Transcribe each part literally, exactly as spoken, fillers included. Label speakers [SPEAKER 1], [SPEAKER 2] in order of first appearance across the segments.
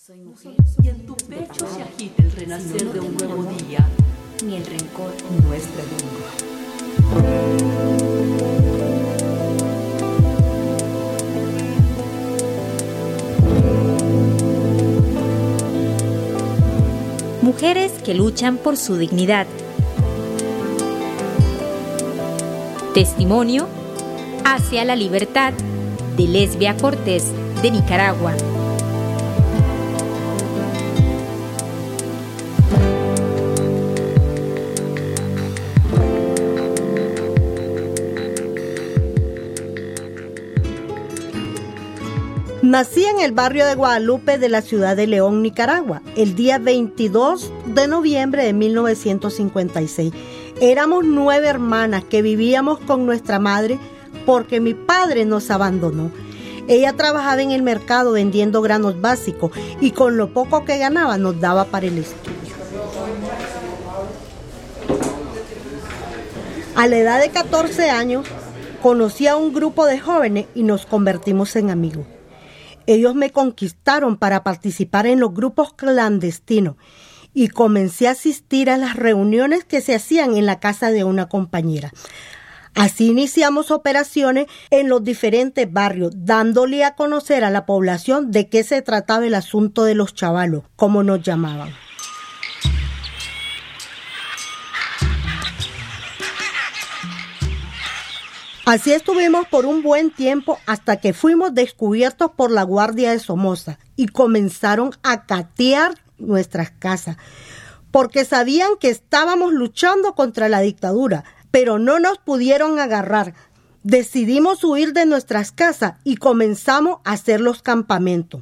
[SPEAKER 1] Soy mujer y en tu pecho se agita el renacer de un nuevo día,
[SPEAKER 2] ni el rencor
[SPEAKER 1] nuestra lengua.
[SPEAKER 2] Mujeres que luchan por su dignidad. Testimonio hacia la libertad de Lesbia Cortés de Nicaragua.
[SPEAKER 3] Nací en el barrio de Guadalupe de la ciudad de León, Nicaragua, el día veintidós de noviembre de mil novecientos cincuenta y seis. Éramos nueve hermanas que vivíamos con nuestra madre porque mi padre nos abandonó. Ella trabajaba en el mercado vendiendo granos básicos y con lo poco que ganaba nos daba para el estudio. A la edad de catorce años conocí a un grupo de jóvenes y nos convertimos en amigos. Ellos me conquistaron para participar en los grupos clandestinos y comencé a asistir a las reuniones que se hacían en la casa de una compañera. Así iniciamos operaciones en los diferentes barrios, dándole a conocer a la población de qué se trataba el asunto de los chavalos, como nos llamaban. Así estuvimos por un buen tiempo hasta que fuimos descubiertos por la Guardia de Somoza y comenzaron a catear nuestras casas, porque sabían que estábamos luchando contra la dictadura, pero no nos pudieron agarrar. Decidimos huir de nuestras casas y comenzamos a hacer los campamentos.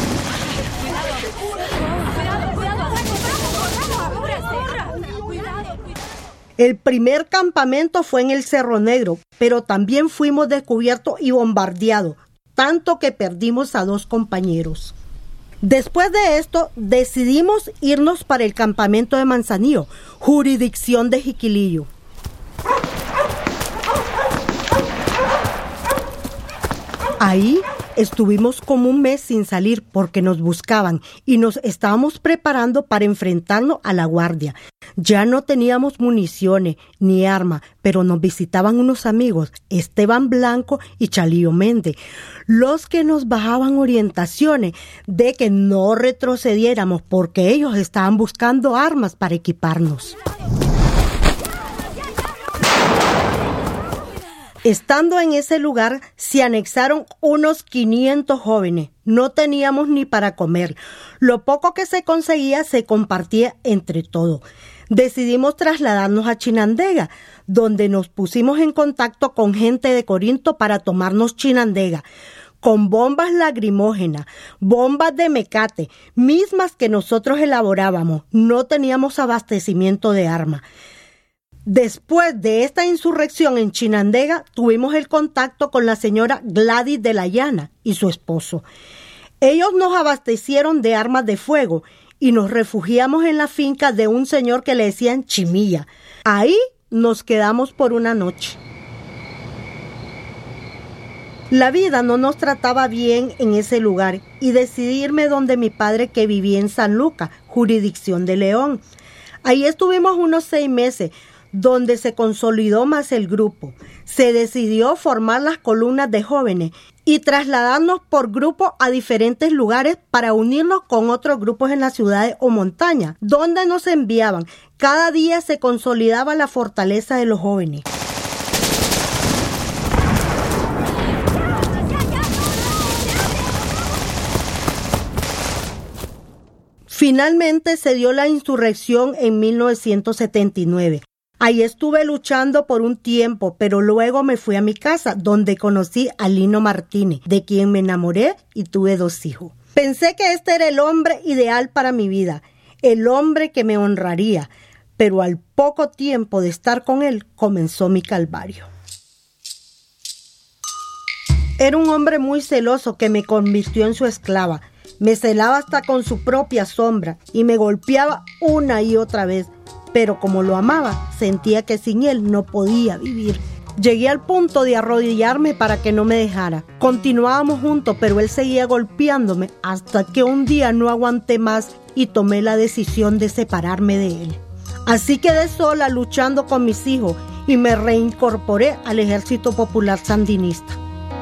[SPEAKER 3] El primer campamento fue en el Cerro Negro, pero también fuimos descubiertos y bombardeados, tanto que perdimos a dos compañeros. Después de esto, decidimos irnos para el campamento de Manzanillo, jurisdicción de Jiquilillo. Ahí estuvimos como un mes sin salir porque nos buscaban y nos estábamos preparando para enfrentarnos a la guardia. Ya no teníamos municiones ni armas, pero nos visitaban unos amigos, Esteban Blanco y Chalío Méndez, los que nos bajaban orientaciones de que no retrocediéramos porque ellos estaban buscando armas para equiparnos. Estando en ese lugar, se anexaron unos quinientos jóvenes. No teníamos ni para comer. Lo poco que se conseguía se compartía entre todos. Decidimos trasladarnos a Chinandega, donde nos pusimos en contacto con gente de Corinto para tomarnos Chinandega, con bombas lacrimógenas, bombas de mecate, mismas que nosotros elaborábamos. No teníamos abastecimiento de armas. Después de esta insurrección en Chinandega, tuvimos el contacto con la señora Gladys de la Llana y su esposo. Ellos nos abastecieron de armas de fuego y nos refugiamos en la finca de un señor que le decían Chimilla. Ahí nos quedamos por una noche. La vida no nos trataba bien en ese lugar y decidí irme donde mi padre, que vivía en San Lucas, jurisdicción de León. Ahí estuvimos unos seis meses, donde se consolidó más el grupo. Se decidió formar las columnas de jóvenes y trasladarnos por grupo a diferentes lugares para unirnos con otros grupos en las ciudades o montañas, donde nos enviaban. Cada día se consolidaba la fortaleza de los jóvenes. Finalmente se dio la insurrección en mil novecientos setenta y nueve. Ahí estuve luchando por un tiempo, pero luego me fui a mi casa, donde conocí a Lino Martínez, de quien me enamoré y tuve dos hijos. Pensé que este era el hombre ideal para mi vida, el hombre que me honraría, pero al poco tiempo de estar con él, comenzó mi calvario. Era un hombre muy celoso que me convirtió en su esclava. Me celaba hasta con su propia sombra y me golpeaba una y otra vez. Pero como lo amaba, sentía que sin él no podía vivir. Llegué al punto de arrodillarme para que no me dejara. Continuábamos juntos, pero él seguía golpeándome hasta que un día no aguanté más y tomé la decisión de separarme de él. Así quedé sola luchando con mis hijos y me reincorporé al Ejército Popular Sandinista.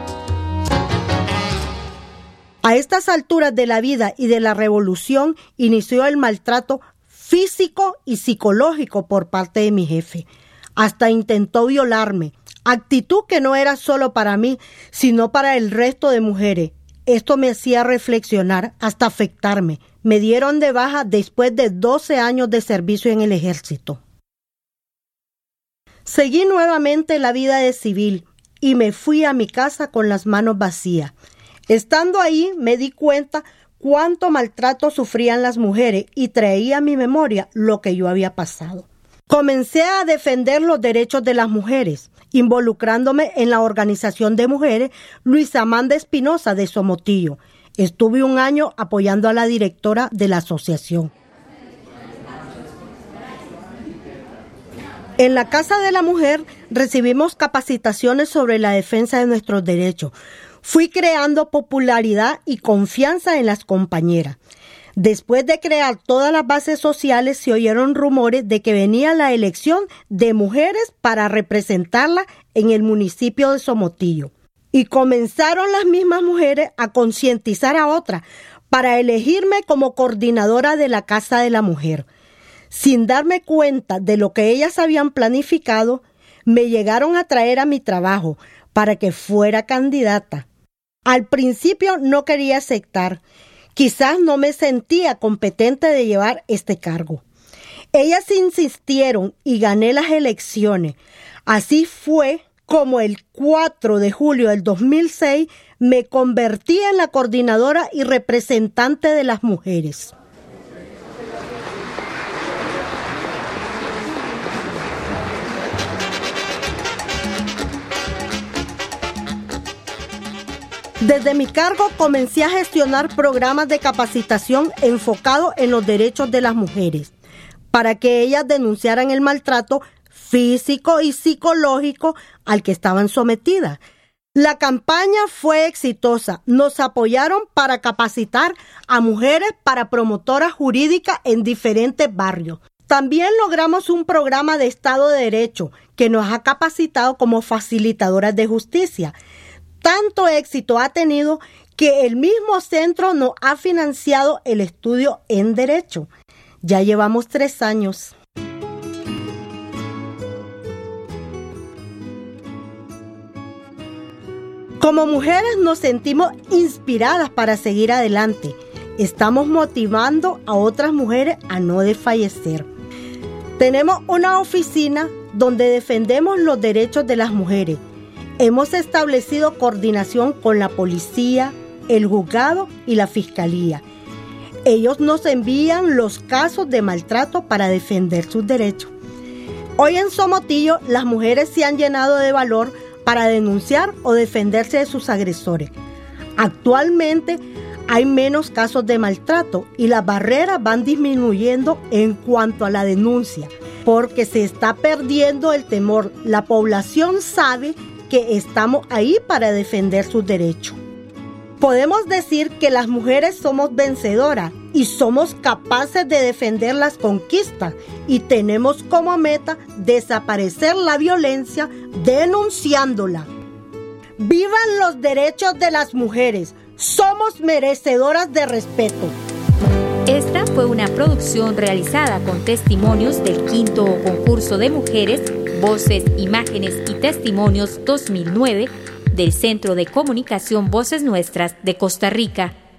[SPEAKER 3] A estas alturas de la vida y de la revolución inició el maltrato físico y psicológico por parte de mi jefe. Hasta intentó violarme, actitud que no era solo para mí, sino para el resto de mujeres. Esto me hacía reflexionar hasta afectarme. Me dieron de baja después de doce años de servicio en el ejército. Seguí nuevamente la vida de civil y me fui a mi casa con las manos vacías. Estando ahí me di cuenta cuánto maltrato sufrían las mujeres y traía a mi memoria lo que yo había pasado. Comencé a defender los derechos de las mujeres, involucrándome en la organización de mujeres Luis Amanda Espinosa de Somotillo. Estuve un año apoyando a la directora de la asociación. En la Casa de la Mujer recibimos capacitaciones sobre la defensa de nuestros derechos. Fui creando popularidad y confianza en las compañeras. Después de crear todas las bases sociales, se oyeron rumores de que venía la elección de mujeres para representarla en el municipio de Somotillo. Y comenzaron las mismas mujeres a concientizar a otras para elegirme como coordinadora de la Casa de la Mujer. Sin darme cuenta de lo que ellas habían planificado, me llegaron a traer a mi trabajo para que fuera candidata. Al principio no quería aceptar. Quizás no me sentía competente de llevar este cargo. Ellas insistieron y gané las elecciones. Así fue como el cuatro de julio del dos mil seis me convertí en la coordinadora y representante de las mujeres. Desde mi cargo comencé a gestionar programas de capacitación enfocados en los derechos de las mujeres, para que ellas denunciaran el maltrato físico y psicológico al que estaban sometidas. La campaña fue exitosa. Nos apoyaron para capacitar a mujeres para promotoras jurídicas en diferentes barrios. También logramos un programa de Estado de Derecho que nos ha capacitado como facilitadoras de justicia. Tanto éxito ha tenido que el mismo centro nos ha financiado el estudio en Derecho. Ya llevamos tres años. Como mujeres nos sentimos inspiradas para seguir adelante. Estamos motivando a otras mujeres a no desfallecer. Tenemos una oficina donde defendemos los derechos de las mujeres. Hemos establecido coordinación con la policía, el juzgado y la fiscalía. Ellos nos envían los casos de maltrato para defender sus derechos. Hoy en Somotillo las mujeres se han llenado de valor para denunciar o defenderse de sus agresores. Actualmente hay menos casos de maltrato y las barreras van disminuyendo en cuanto a la denuncia, porque se está perdiendo el temor. La población sabe que estamos ahí para defender sus derechos. Podemos decir que las mujeres somos vencedoras y somos capaces de defender las conquistas y tenemos como meta desaparecer la violencia denunciándola. ¡Vivan los derechos de las mujeres! Somos merecedoras de respeto.
[SPEAKER 2] Esta fue una producción realizada con testimonios del quinto concurso de mujeres, Voces, Imágenes y Testimonios dos mil nueve del Centro de Comunicación Voces Nuestras de Costa Rica.